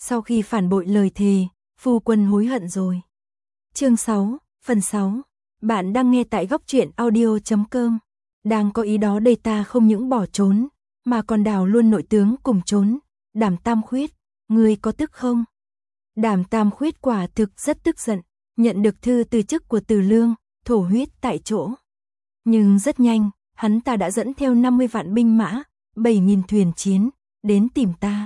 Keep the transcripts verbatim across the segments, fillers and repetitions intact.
Sau khi phản bội lời thề, phu quân hối hận rồi. Chương sáu, phần sáu. Bạn đang nghe tại góc truyện audio chấm com. Đang có ý đó đây, ta không những bỏ trốn, mà còn đào luôn nội tướng cùng trốn. Đàm Tam Khuyết, ngươi có tức không? Đàm Tam Khuyết quả thực rất tức giận, nhận được thư từ chức của Từ Lương, thổ huyết tại chỗ. Nhưng rất nhanh, hắn ta đã dẫn theo năm mươi vạn binh mã, bảy nghìn thuyền chiến, đến tìm ta.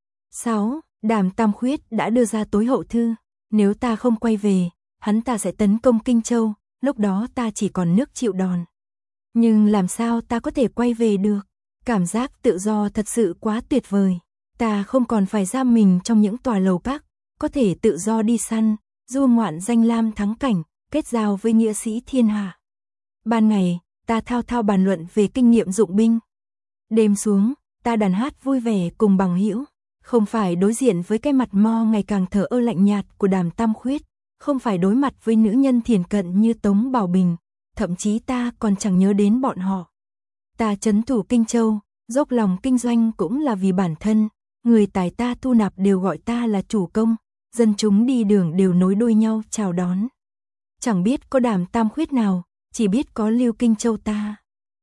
sáu. Đàm Tam Khuyết đã đưa ra tối hậu thư, nếu ta không quay về, hắn ta sẽ tấn công Kinh Châu, lúc đó ta chỉ còn nước chịu đòn. Nhưng làm sao ta có thể quay về được? Cảm giác tự do thật sự quá tuyệt vời. Ta không còn phải giam mình trong những tòa lầu các, có thể tự do đi săn, du ngoạn danh lam thắng cảnh, kết giao với nghĩa sĩ thiên hạ. Ban ngày, ta thao thao bàn luận về kinh nghiệm dụng binh. Đêm xuống, ta đàn hát vui vẻ cùng bằng hữu, không phải đối diện với cái mặt mo ngày càng thờ ơ lạnh nhạt của Đàm Tam Khuyết, không phải đối mặt với nữ nhân thiền cận như Tống Bảo Bình, thậm chí ta còn chẳng nhớ đến bọn họ. Ta trấn thủ Kinh Châu, dốc lòng kinh doanh cũng là vì bản thân, người tài ta thu nạp đều gọi ta là chủ công, dân chúng đi đường đều nối đuôi nhau chào đón. Chẳng biết có Đàm Tam Khuyết nào, chỉ biết có Lưu Kinh Châu ta.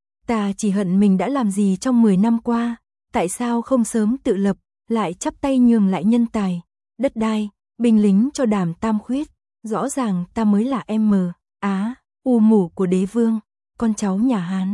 Ta chỉ hận mình đã làm gì trong mười năm qua, tại sao không sớm tự lập, lại chắp tay nhường lại nhân tài, đất đai, binh lính cho Đàm Tam Khuyết. Rõ ràng ta mới là em Á, u mủ của đế vương, con cháu nhà Hán.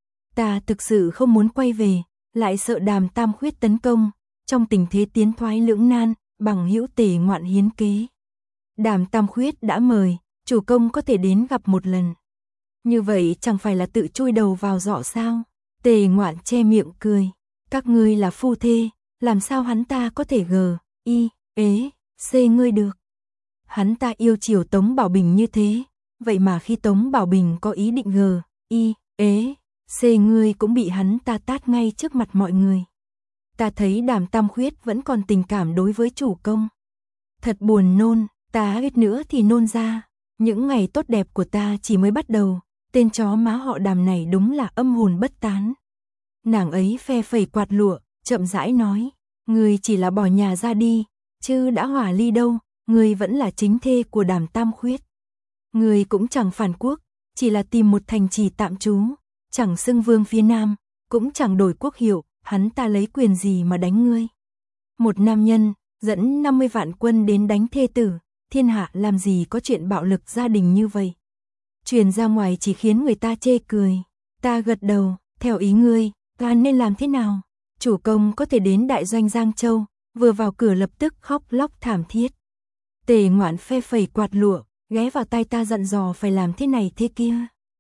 Ta thực sự không muốn quay về, lại sợ Đàm Tam Khuyết tấn công, trong tình thế tiến thoái lưỡng nan, bằng hữu Tề Ngoạn hiến kế. Đàm Tam Khuyết đã mời, chủ công có thể đến gặp một lần. Như vậy chẳng phải là tự chui đầu vào giỏ sao? Tề Ngoạn che miệng cười, các ngươi là phu thê, làm sao hắn ta có thể gờ, y, ế, xê ngươi được? Hắn ta yêu chiều Tống Bảo Bình như thế, vậy mà khi Tống Bảo Bình có ý định gờ, y, ế, xê ngươi cũng bị hắn ta tát ngay trước mặt mọi người. Ta thấy Đàm Tam Khuyết vẫn còn tình cảm đối với chủ công. Thật buồn nôn, ta ít nữa thì nôn ra. Những ngày tốt đẹp của ta chỉ mới bắt đầu, tên chó má họ Đàm này đúng là âm hồn bất tán. Nàng ấy phe phẩy quạt lụa, chậm rãi nói, ngươi chỉ là bỏ nhà ra đi, chứ đã hòa ly đâu, ngươi vẫn là chính thê của Đàm Tam Khuyết. Ngươi cũng chẳng phản quốc, chỉ là tìm một thành trì tạm trú, chẳng xưng vương phía Nam, cũng chẳng đổi quốc hiệu, hắn ta lấy quyền gì mà đánh ngươi. Một nam nhân, dẫn năm mươi vạn quân đến đánh thê tử, thiên hạ làm gì có chuyện bạo lực gia đình như vậy. Truyền ra ngoài chỉ khiến người ta chê cười. Ta gật đầu, theo ý ngươi, ta nên làm thế nào? Chủ công có thể đến đại doanh Giang Châu, vừa vào cửa lập tức khóc lóc thảm thiết. Tề Ngoạn phe phẩy quạt lụa, ghé vào tai ta dặn dò phải làm thế này thế kia.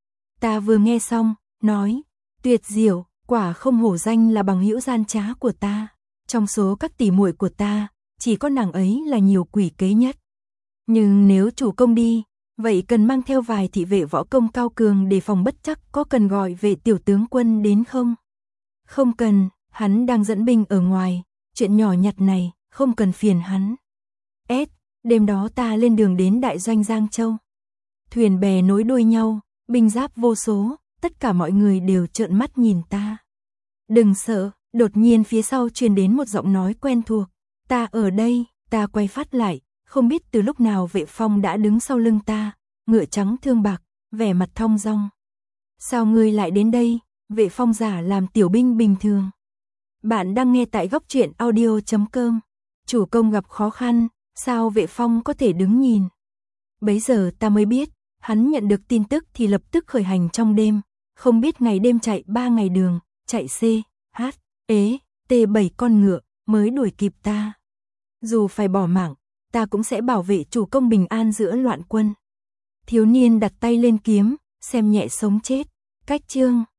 Ta vừa nghe xong, nói, tuyệt diệu, quả không hổ danh là bằng hữu gian trá của ta. Trong số các tỷ muội của ta, chỉ có nàng ấy là nhiều quỷ kế nhất. Nhưng nếu chủ công đi, vậy cần mang theo vài thị vệ võ công cao cường để phòng bất trắc, có cần gọi vệ tiểu tướng quân đến không? Không cần, hắn đang dẫn binh ở ngoài, chuyện nhỏ nhặt này, không cần phiền hắn. S, đêm đó ta lên đường đến đại doanh Giang Châu. Thuyền bè nối đuôi nhau, binh giáp vô số, tất cả mọi người đều trợn mắt nhìn ta. Đừng sợ, đột nhiên phía sau truyền đến một giọng nói quen thuộc. Ta ở đây, ta quay phát lại, không biết từ lúc nào Vệ Phong đã đứng sau lưng ta, ngựa trắng thương bạc, vẻ mặt thong dong. Sao ngươi lại đến đây? Vệ Phong giả làm tiểu binh bình thường. Bạn đang nghe tại góc truyện audio chấm com. Chủ công gặp khó khăn, sao Vệ Phong có thể đứng nhìn? Bấy giờ ta mới biết, hắn nhận được tin tức thì lập tức khởi hành trong đêm, không biết ngày đêm chạy ba ngày đường, chạy C, H, ế, T bảy con ngựa mới đuổi kịp ta. Dù phải bỏ mạng, ta cũng sẽ bảo vệ chủ công bình an giữa loạn quân. Thiếu niên đặt tay lên kiếm, xem nhẹ sống chết. Cách chương